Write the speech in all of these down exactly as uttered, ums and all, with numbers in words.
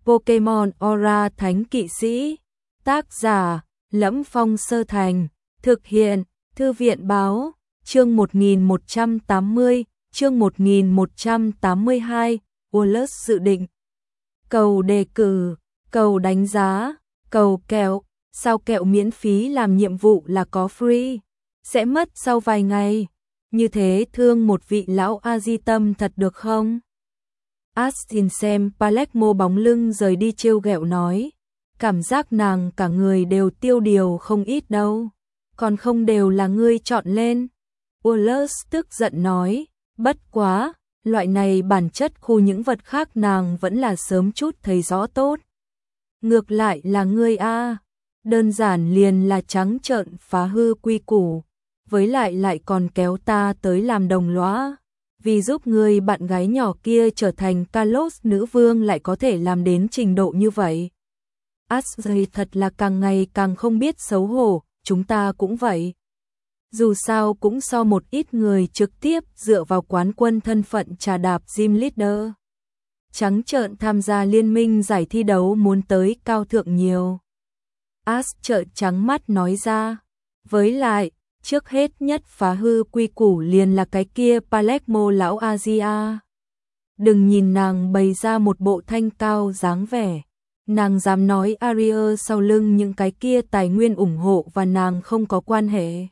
Pokemon Aura Thánh Kỵ Sĩ. Tác giả: Lẫm Phong Sơ Thành. Thực hiện: Thư viện báo. Chương một nghìn một trăm tám mươi, chương một nghìn một trăm tám mươi hai, Wallace dự định. Cầu đề cử, cầu đánh giá, cầu kẹo, sao kẹo miễn phí làm nhiệm vụ là có free, sẽ mất sau vài ngày. Như thế thương một vị lão a di tâm thật được không? Astin xem Palermo bóng lưng rời đi trêu ghẹo nói, cảm giác nàng cả người đều tiêu điều không ít đâu, còn không đều là ngươi chọn lên. Wallace tức giận nói, bất quá, loại này bản chất khu những vật khác nàng vẫn là sớm chút thấy rõ tốt. Ngược lại là ngươi a, đơn giản liền là trắng trợn phá hư quy củ, với lại lại còn kéo ta tới làm đồng lõa, vì giúp ngươi bạn gái nhỏ kia trở thành Kalos nữ vương lại có thể làm đến trình độ như vậy. Ashley thật là càng ngày càng không biết xấu hổ, chúng ta cũng vậy. Dù sao cũng so một ít người trực tiếp dựa vào quán quân thân phận trà đạp gym leader. Trắng trợn tham gia liên minh giải thi đấu muốn tới cao thượng nhiều. As trợn trắng mắt nói ra. Với lại, trước hết nhất phá hư quy củ liền là cái kia Palermo lão Asia. Đừng nhìn nàng bày ra một bộ thanh cao dáng vẻ. Nàng dám nói Aria sau lưng những cái kia tài nguyên ủng hộ và nàng không có quan hệ.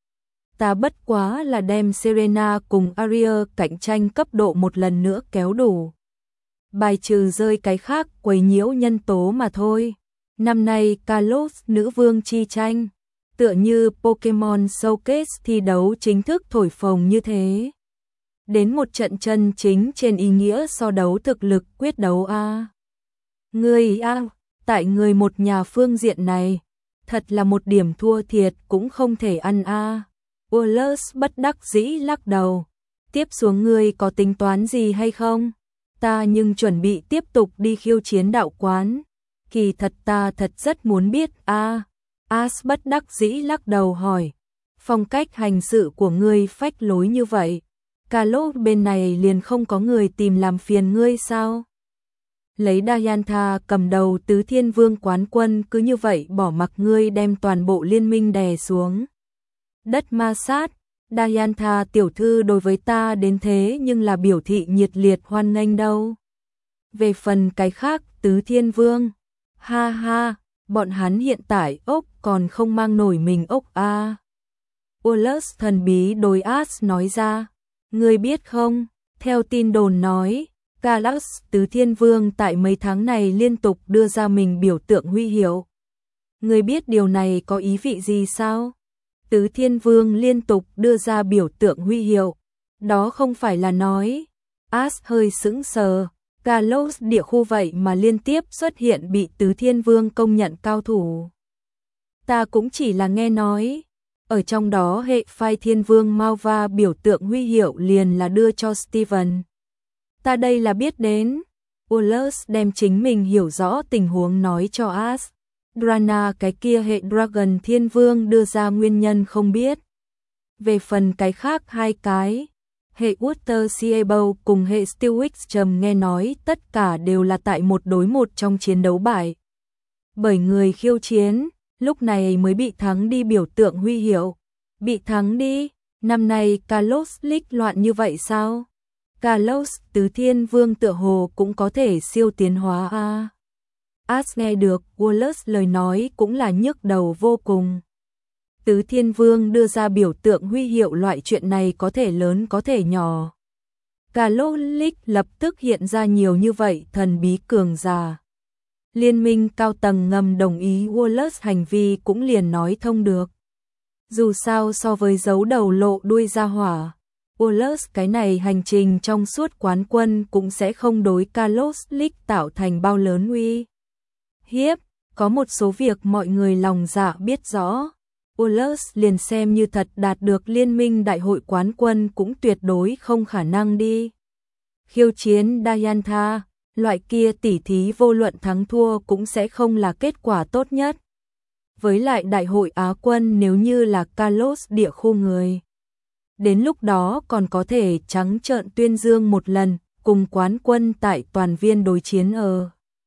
Ta bất quá là đem Serena cùng Aria cạnh tranh cấp độ một lần nữa kéo đủ. Bài trừ rơi cái khác quấy nhiễu nhân tố mà thôi. Năm nay Kalos nữ vương chi tranh, tựa như Pokemon Showcase thi đấu chính thức thổi phồng như thế. Đến một trận chân chính trên ý nghĩa so đấu thực lực quyết đấu a. Ngươi a, tại người một nhà phương diện này, thật là một điểm thua thiệt cũng không thể ăn a. Wallace bất đắc dĩ lắc đầu. Tiếp xuống ngươi có tính toán gì hay không? Ta nhưng chuẩn bị tiếp tục đi khiêu chiến đạo quán. Kỳ thật ta thật rất muốn biết a. As bất đắc dĩ lắc đầu hỏi. Phong cách hành sự của ngươi phách lối như vậy. Kalos bên này liền không có người tìm làm phiền ngươi sao? Lấy Diantha cầm đầu tứ thiên vương quán quân cứ như vậy bỏ mặc ngươi đem toàn bộ liên minh đè xuống. Đất ma sát, Diantha tiểu thư đối với ta đến thế nhưng là biểu thị nhiệt liệt hoan nghênh đâu. Về phần cái khác tứ thiên vương, ha ha, bọn hắn hiện tại ốc còn không mang nổi mình ốc a. À. Wallace thần bí đối As nói ra, ngươi biết không, theo tin đồn nói, Kalos tứ thiên vương tại mấy tháng này liên tục đưa ra mình biểu tượng huy hiệu. Ngươi biết điều này có ý vị gì sao? Tứ thiên vương liên tục đưa ra biểu tượng huy hiệu, đó không phải là nói. As hơi sững sờ, Kalos địa khu vậy mà liên tiếp xuất hiện bị tứ thiên vương công nhận cao thủ. Ta cũng chỉ là nghe nói, ở trong đó hệ phái thiên vương Malva biểu tượng huy hiệu liền là đưa cho Steven. Ta đây là biết đến. Wallace đem chính mình hiểu rõ tình huống nói cho As. Drana cái kia hệ Dragon Thiên Vương đưa ra nguyên nhân không biết. Về phần cái khác hai cái, hệ Water Seable cùng hệ Steelix trầm nghe nói tất cả đều là tại một đối một trong chiến đấu bại. Bởi người khiêu chiến, lúc này mới bị thắng đi biểu tượng huy hiệu. Bị thắng đi, năm nay Kalos League loạn như vậy sao? Kalos tứ thiên vương tựa hồ cũng có thể siêu tiến hóa a. À. As nghe được Wallace lời nói cũng là nhức đầu vô cùng. Tứ thiên vương đưa ra biểu tượng huy hiệu loại chuyện này có thể lớn có thể nhỏ. Kalos League lập tức hiện ra nhiều như vậy thần bí cường giả. Liên minh cao tầng ngầm đồng ý Wallace hành vi cũng liền nói thông được. Dù sao so với giấu đầu lộ đuôi ra hỏa, Wallace cái này hành trình trong suốt quán quân cũng sẽ không đối Kalos League tạo thành bao lớn uy hiếp. Có một số việc mọi người lòng dạ biết rõ. Wallace liền xem như thật đạt được liên minh đại hội quán quân cũng tuyệt đối không khả năng đi khiêu chiến Diantha, loại kia tỉ thí vô luận thắng thua cũng sẽ không là kết quả tốt nhất. Với lại đại hội Á quân nếu như là Kalos địa khu người, đến lúc đó còn có thể trắng trợn tuyên dương một lần, cùng quán quân tại toàn viên đối chiến ở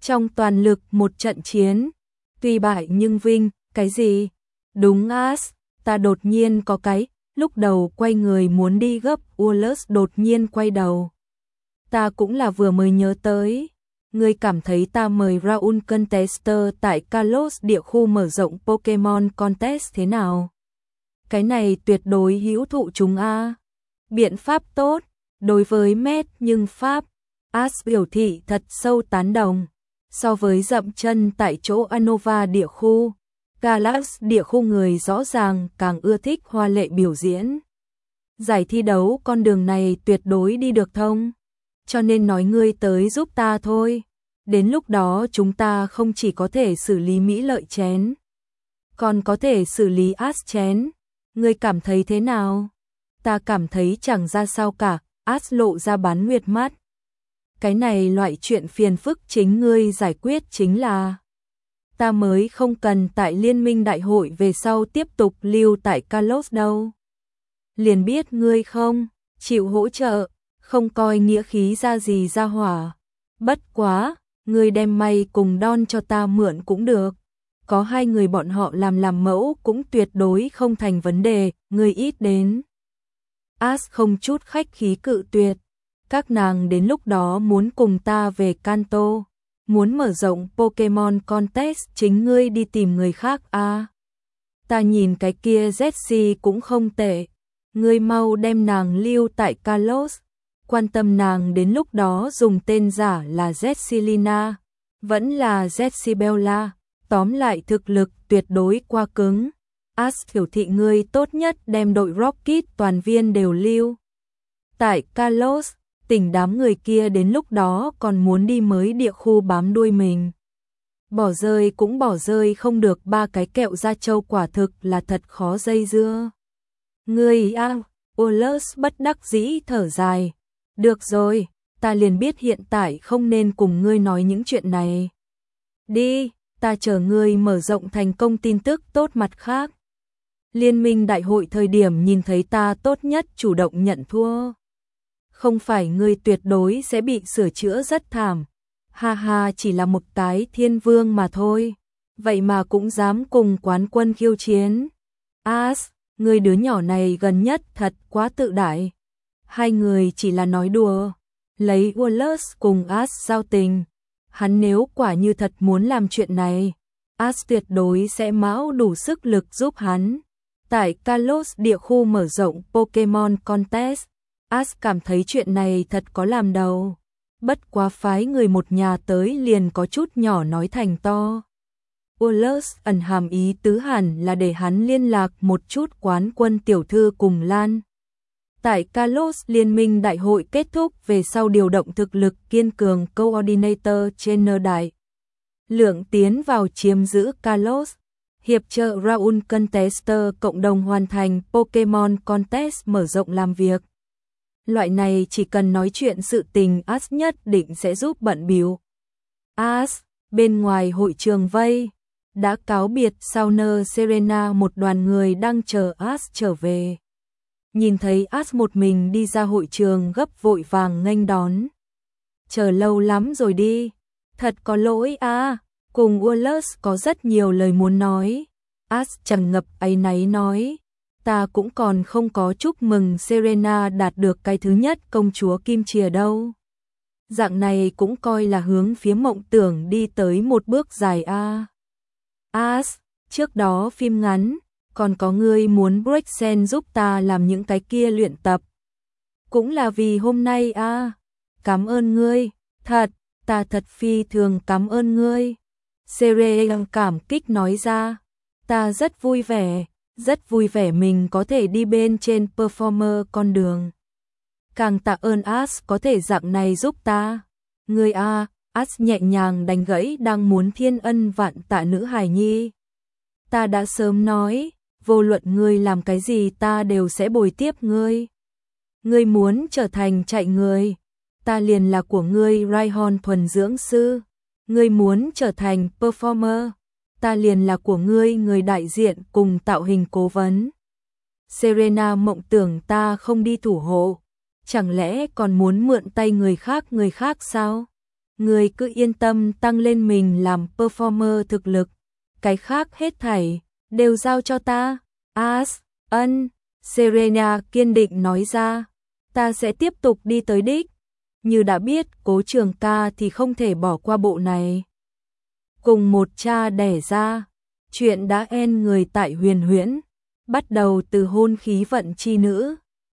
Trong toàn lực một trận chiến, tuy bại nhưng vinh, cái gì? Đúng As, ta đột nhiên có cái, lúc đầu quay người muốn đi gấp, Wallace đột nhiên quay đầu. Ta cũng là vừa mới nhớ tới. Ngươi cảm thấy ta mời Raul Contester tại Kalos địa khu mở rộng Pokemon Contest thế nào? Cái này tuyệt đối hữu thụ chúng a. Biện pháp tốt, đối với Matt nhưng Pháp. As biểu thị thật sâu tán đồng. So với dậm chân tại chỗ Anova địa khu, Galax địa khu người rõ ràng càng ưa thích hoa lệ biểu diễn. Giải thi đấu con đường này tuyệt đối đi được thông. Cho nên nói ngươi tới giúp ta thôi. Đến lúc đó chúng ta không chỉ có thể xử lý Mỹ Lợi chén, còn có thể xử lý As chén. Ngươi cảm thấy thế nào? Ta cảm thấy chẳng ra sao cả. As lộ ra bán nguyệt mắt. Cái này loại chuyện phiền phức chính ngươi giải quyết chính là. Ta mới không cần tại liên minh đại hội về sau tiếp tục lưu tại Kalos đâu. Liền biết ngươi không chịu hỗ trợ, không coi nghĩa khí ra gì ra hỏa. Bất quá, ngươi đem may cùng Don cho ta mượn cũng được. Có hai người bọn họ làm làm mẫu cũng tuyệt đối không thành vấn đề, ngươi ít đến. As không chút khách khí cự tuyệt. Các nàng đến lúc đó muốn cùng ta về Kanto, muốn mở rộng Pokemon Contest, chính ngươi đi tìm người khác a. À, ta nhìn cái kia Jessie cũng không tệ, ngươi mau đem nàng lưu tại Kalos, quan tâm nàng đến lúc đó dùng tên giả là Jessilina, vẫn là Jessibella, tóm lại thực lực tuyệt đối qua cứng. As biểu thị ngươi tốt nhất đem đội Rocket toàn viên đều lưu tại Kalos. Tỉnh đám người kia đến lúc đó còn muốn đi mới địa khu bám đuôi mình. Bỏ rơi cũng bỏ rơi không được, ba cái kẹo da trâu quả thực là thật khó dây dưa. Ngươi a, Wallace bất đắc dĩ thở dài. Được rồi, ta liền biết hiện tại không nên cùng ngươi nói những chuyện này. Đi, ta chờ ngươi mở rộng thành công tin tức tốt mặt khác. Liên minh đại hội thời điểm nhìn thấy ta tốt nhất chủ động nhận thua. Không phải ngươi tuyệt đối sẽ bị sửa chữa rất thảm. Ha ha, chỉ là một cái thiên vương mà thôi. Vậy mà cũng dám cùng quán quân khiêu chiến. As, ngươi đứa nhỏ này gần nhất thật quá tự đại. Hai người chỉ là nói đùa. Lấy Wallace cùng As giao tình. Hắn nếu quả như thật muốn làm chuyện này, As tuyệt đối sẽ mão đủ sức lực giúp hắn. Tại Kalos địa khu mở rộng Pokemon Contest, As cảm thấy chuyện này thật có làm đầu. Bất quá phái người một nhà tới liền có chút nhỏ nói thành to. Wallace ẩn hàm ý tứ hẳn là để hắn liên lạc một chút quán quân tiểu thư cùng Lan. Tại Kalos liên minh đại hội kết thúc về sau điều động thực lực kiên cường Coordinator Trainer đại lượng tiến vào chiếm giữ Kalos, hiệp trợ Raul Contester cộng đồng hoàn thành Pokemon Contest mở rộng làm việc. Loại này chỉ cần nói chuyện sự tình As nhất định sẽ giúp bận bịu. As, bên ngoài hội trường vây, đã cáo biệt Sauner Serena một đoàn người đang chờ As trở về. Nhìn thấy As một mình đi ra hội trường gấp vội vàng nghênh đón. Chờ lâu lắm rồi đi, thật có lỗi à, cùng Wallace có rất nhiều lời muốn nói. As tràn ngập áy náy nói. Ta cũng còn không có chúc mừng Serena đạt được cái thứ nhất công chúa kim chìa đâu. Dạng này cũng coi là hướng phía mộng tưởng đi tới một bước dài a. As, trước đó phim ngắn, còn có ngươi muốn Brexen giúp ta làm những cái kia luyện tập. Cũng là vì hôm nay a. Cảm ơn ngươi, thật, ta thật phi thường cảm ơn ngươi. Serena cảm kích nói ra, ta rất vui vẻ. Rất vui vẻ mình có thể đi bên trên performer con đường. Càng tạ ơn As có thể dạng này giúp ta. Ngươi a, As nhẹ nhàng đánh gãy đang muốn thiên ân vạn tạ nữ hài nhi. Ta đã sớm nói, vô luận ngươi làm cái gì ta đều sẽ bồi tiếp ngươi. Ngươi muốn trở thành chạy người, ta liền là của ngươi Raihon thuần dưỡng sư. Ngươi muốn trở thành performer, ta liền là của ngươi người đại diện cùng tạo hình cố vấn. Serena mộng tưởng ta không đi thủ hộ, chẳng lẽ còn muốn mượn tay người khác người khác sao? người cứ yên tâm tăng lên mình làm performer thực lực, cái khác hết thảy đều giao cho ta. As, ân, Serena kiên định nói ra, ta sẽ tiếp tục đi tới đích. Như đã biết Cố Trường Ca thì không thể bỏ qua bộ này. Cùng một cha đẻ ra, chuyện đã en người tại Huyền Huyễn, bắt đầu từ hôn khí vận chi nữ,